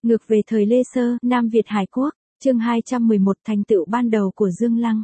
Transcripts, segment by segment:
Ngược về thời Lê Sơ, Nam Việt Hải Quốc, chương 211 thành tựu ban đầu của Dương Lăng.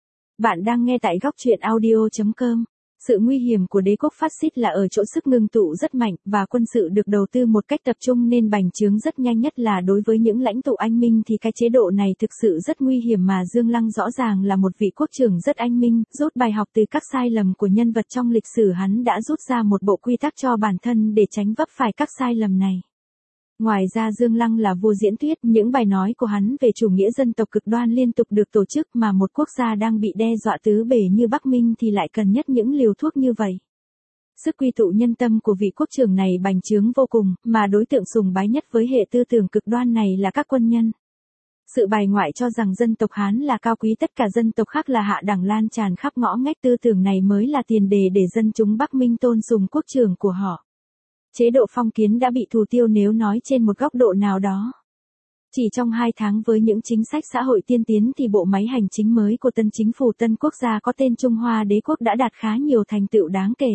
Bạn đang nghe tại góc truyện audio.com. Sự nguy hiểm của đế quốc phát xít là ở chỗ sức ngưng tụ rất mạnh và quân sự được đầu tư một cách tập trung nên bành trướng rất nhanh, nhất là đối với những lãnh tụ anh minh thì cái chế độ này thực sự rất nguy hiểm, mà Dương Lăng rõ ràng là một vị quốc trưởng rất anh minh, rút bài học từ các sai lầm của nhân vật trong lịch sử, hắn đã rút ra một bộ quy tắc cho bản thân để tránh vấp phải các sai lầm này. Ngoài ra Dương Lăng là vua diễn thuyết, những bài nói của hắn về chủ nghĩa dân tộc cực đoan liên tục được tổ chức, mà một quốc gia đang bị đe dọa tứ bề như Bắc Minh thì lại cần nhất những liều thuốc như vậy. Sức quy tụ nhân tâm của vị quốc trưởng này bành trướng vô cùng, mà đối tượng sùng bái nhất với hệ tư tưởng cực đoan này là các quân nhân. Sự bài ngoại cho rằng dân tộc Hán là cao quý, tất cả dân tộc khác là hạ đẳng lan tràn khắp ngõ ngách, tư tưởng này mới là tiền đề để dân chúng Bắc Minh tôn sùng quốc trưởng của họ. Chế độ phong kiến đã bị thủ tiêu nếu nói trên một góc độ nào đó. Chỉ trong 2 tháng với những chính sách xã hội tiên tiến thì bộ máy hành chính mới của tân chính phủ tân quốc gia có tên Trung Hoa Đế quốc đã đạt khá nhiều thành tựu đáng kể.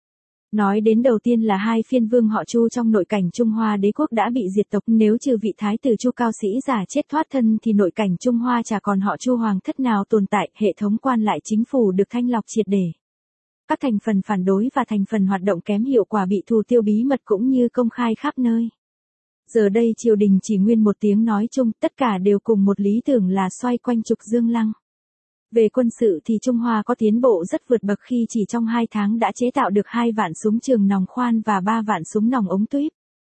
Nói đến đầu tiên là 2 phiên vương họ Chu trong nội cảnh Trung Hoa Đế quốc đã bị diệt tộc, nếu trừ vị thái tử Chu Cao Sĩ giả chết thoát thân thì nội cảnh Trung Hoa chả còn họ Chu hoàng thất nào tồn tại, hệ thống quan lại chính phủ được thanh lọc triệt để. Các thành phần phản đối và thành phần hoạt động kém hiệu quả bị thủ tiêu bí mật cũng như công khai khắp nơi. Giờ đây triều đình chỉ nguyên một tiếng nói chung, tất cả đều cùng một lý tưởng là xoay quanh trục Dương Lăng. Về quân sự thì Trung Hoa có tiến bộ rất vượt bậc khi chỉ trong 2 tháng đã chế tạo được 2 vạn súng trường nòng khoan và 3 vạn súng nòng ống tuyếp.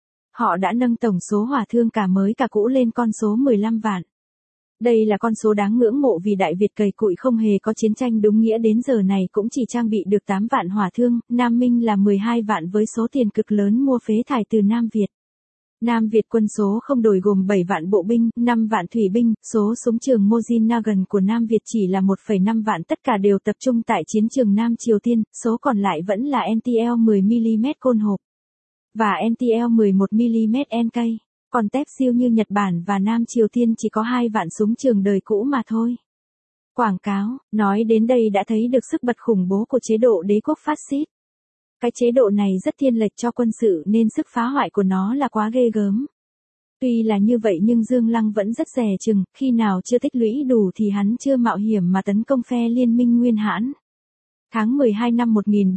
Họ đã nâng tổng số hỏa thương cả mới cả cũ lên con số 15 vạn. Đây là con số đáng ngưỡng mộ vì Đại Việt cày cụi không hề có chiến tranh đúng nghĩa, đến giờ này cũng chỉ trang bị được 8 vạn hỏa thương, Nam Minh là 12 vạn với số tiền cực lớn mua phế thải từ Nam Việt. Nam Việt quân số không đổi gồm 7 vạn bộ binh, 5 vạn thủy binh, số súng trường Mojin Nagant của Nam Việt chỉ là 1,5 vạn, tất cả đều tập trung tại chiến trường Nam Triều Tiên, số còn lại vẫn là NTL 10mm côn hộp và NTL 11mm NK. Còn tép siêu như Nhật Bản và Nam Triều Tiên chỉ có 2 vạn súng trường đời cũ mà thôi. Quảng cáo, nói đến đây đã thấy được sức bật khủng bố của chế độ đế quốc phát xít. Cái chế độ này rất thiên lệch cho quân sự nên sức phá hoại của nó là quá ghê gớm. Tuy là như vậy nhưng Dương Lăng vẫn rất dè chừng, khi nào chưa tích lũy đủ thì hắn chưa mạo hiểm mà tấn công phe liên minh Nguyên Hãn. Tháng 12 năm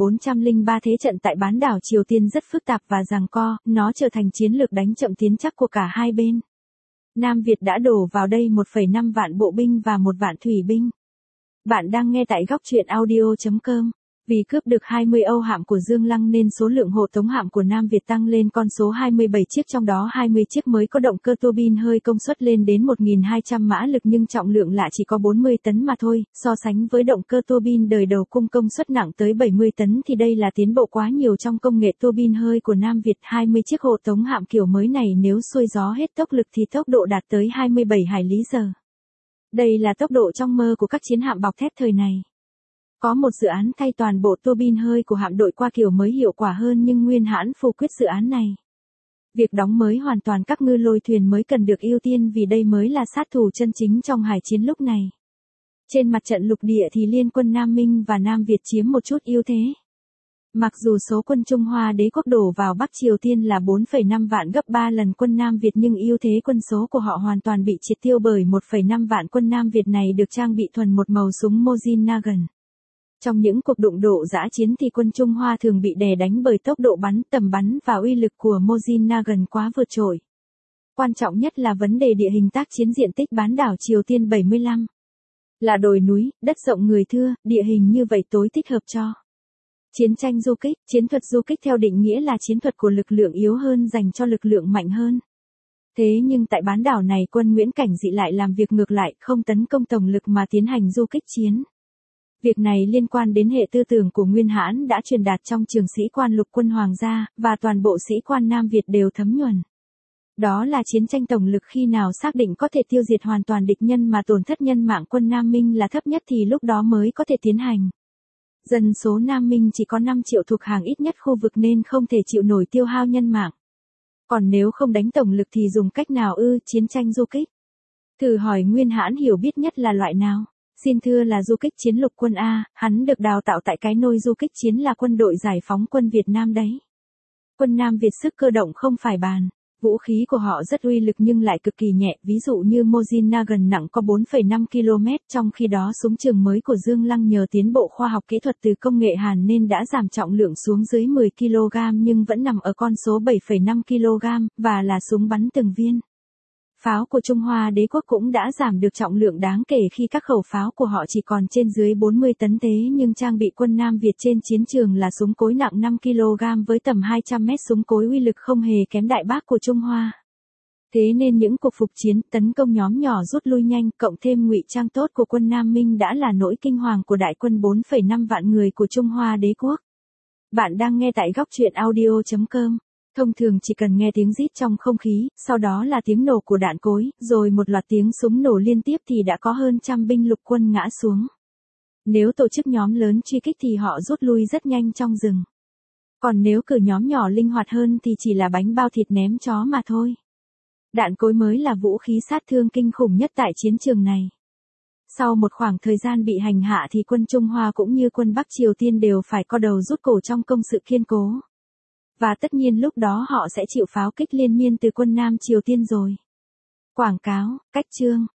1403 thế trận tại bán đảo Triều Tiên rất phức tạp và giằng co, nó trở thành chiến lược đánh chậm tiến chắc của cả hai bên. Nam Việt đã đổ vào đây 1,5 vạn bộ binh và 1 vạn thủy binh. Bạn đang nghe tại góc truyện audio.com. Vì cướp được 20 Âu hạm của Dương Lăng nên số lượng hộ tống hạm của Nam Việt tăng lên con số 27 chiếc, trong đó 20 chiếc mới có động cơ tua bin hơi công suất lên đến 1.200 mã lực nhưng trọng lượng lại chỉ có 40 tấn mà thôi, so sánh với động cơ tua bin đời đầu cung công suất nặng tới 70 tấn thì đây là tiến bộ quá nhiều trong công nghệ tua bin hơi của Nam Việt. 20 chiếc hộ tống hạm kiểu mới này nếu xuôi gió hết tốc lực thì tốc độ đạt tới 27 hải lý giờ. Đây là tốc độ trong mơ của các chiến hạm bọc thép thời này. Có một dự án thay toàn bộ tua bin hơi của hạm đội qua kiểu mới hiệu quả hơn nhưng Nguyên Hãn phủ quyết dự án này. Việc đóng mới hoàn toàn các ngư lôi thuyền mới cần được ưu tiên vì đây mới là sát thủ chân chính trong hải chiến lúc này. Trên mặt trận lục địa thì liên quân Nam Minh và Nam Việt chiếm một chút ưu thế. Mặc dù số quân Trung Hoa Đế quốc đổ vào Bắc Triều Tiên là 4,5 vạn, gấp 3 lần quân Nam Việt, nhưng ưu thế quân số của họ hoàn toàn bị triệt tiêu bởi 1,5 vạn quân Nam Việt này được trang bị thuần một màu súng Mojin Nagant. Trong những cuộc đụng độ dã chiến thì quân Trung Hoa thường bị đè đánh bởi tốc độ bắn, tầm bắn và uy lực của Mojin Nagant quá vượt trội. Quan trọng nhất là vấn đề địa hình tác chiến. Diện tích bán đảo Triều Tiên 75 là đồi núi, đất rộng người thưa, địa hình như vậy tối thích hợp cho chiến tranh du kích. Chiến thuật du kích theo định nghĩa là chiến thuật của lực lượng yếu hơn dành cho lực lượng mạnh hơn. Thế nhưng tại bán đảo này quân Nguyễn Cảnh Dị lại làm việc ngược lại, không tấn công tổng lực mà tiến hành du kích chiến. Việc này liên quan đến hệ tư tưởng của Nguyên Hãn đã truyền đạt trong trường sĩ quan lục quân hoàng gia, và toàn bộ sĩ quan Nam Việt đều thấm nhuần. Đó là chiến tranh tổng lực, khi nào xác định có thể tiêu diệt hoàn toàn địch nhân mà tổn thất nhân mạng quân Nam Minh là thấp nhất thì lúc đó mới có thể tiến hành. Dân số Nam Minh chỉ có 5 triệu thuộc hàng ít nhất khu vực nên không thể chịu nổi tiêu hao nhân mạng. Còn nếu không đánh tổng lực thì dùng cách nào ư? Chiến tranh du kích. Thử hỏi Nguyên Hãn hiểu biết nhất là loại nào? Xin thưa là du kích chiến lục quân A, hắn được đào tạo tại cái nôi du kích chiến là quân đội giải phóng quân Việt Nam đấy. Quân Nam Việt sức cơ động không phải bàn. Vũ khí của họ rất uy lực nhưng lại cực kỳ nhẹ, ví dụ như Mosin Nagant nặng có 4,5 km, trong khi đó súng trường mới của Dương Lăng nhờ tiến bộ khoa học kỹ thuật từ công nghệ Hàn nên đã giảm trọng lượng xuống dưới 10 kg nhưng vẫn nằm ở con số 7,5 kg, và là súng bắn từng viên. Pháo của Trung Hoa Đế quốc cũng đã giảm được trọng lượng đáng kể khi các khẩu pháo của họ chỉ còn trên dưới 40 tấn thế nhưng trang bị quân Nam Việt trên chiến trường là súng cối nặng 5 kg với tầm 200 mét súng cối uy lực không hề kém Đại Bác của Trung Hoa. Thế nên những cuộc phục chiến tấn công nhóm nhỏ rút lui nhanh cộng thêm ngụy trang tốt của quân Nam Minh đã là nỗi kinh hoàng của đại quân 4,5 vạn người của Trung Hoa Đế quốc. Bạn đang nghe tại góc truyện audio.com. Thông thường chỉ cần nghe tiếng rít trong không khí, sau đó là tiếng nổ của đạn cối, rồi một loạt tiếng súng nổ liên tiếp thì đã có hơn trăm binh lục quân ngã xuống. Nếu tổ chức nhóm lớn truy kích thì họ rút lui rất nhanh trong rừng. Còn nếu cử nhóm nhỏ linh hoạt hơn thì chỉ là bánh bao thịt ném chó mà thôi. Đạn cối mới là vũ khí sát thương kinh khủng nhất tại chiến trường này. Sau một khoảng thời gian bị hành hạ thì quân Trung Hoa cũng như quân Bắc Triều Tiên đều phải co đầu rút cổ trong công sự kiên cố. Và tất nhiên lúc đó họ sẽ chịu pháo kích liên miên từ quân Nam Triều Tiên rồi. Quảng cáo, cách chương.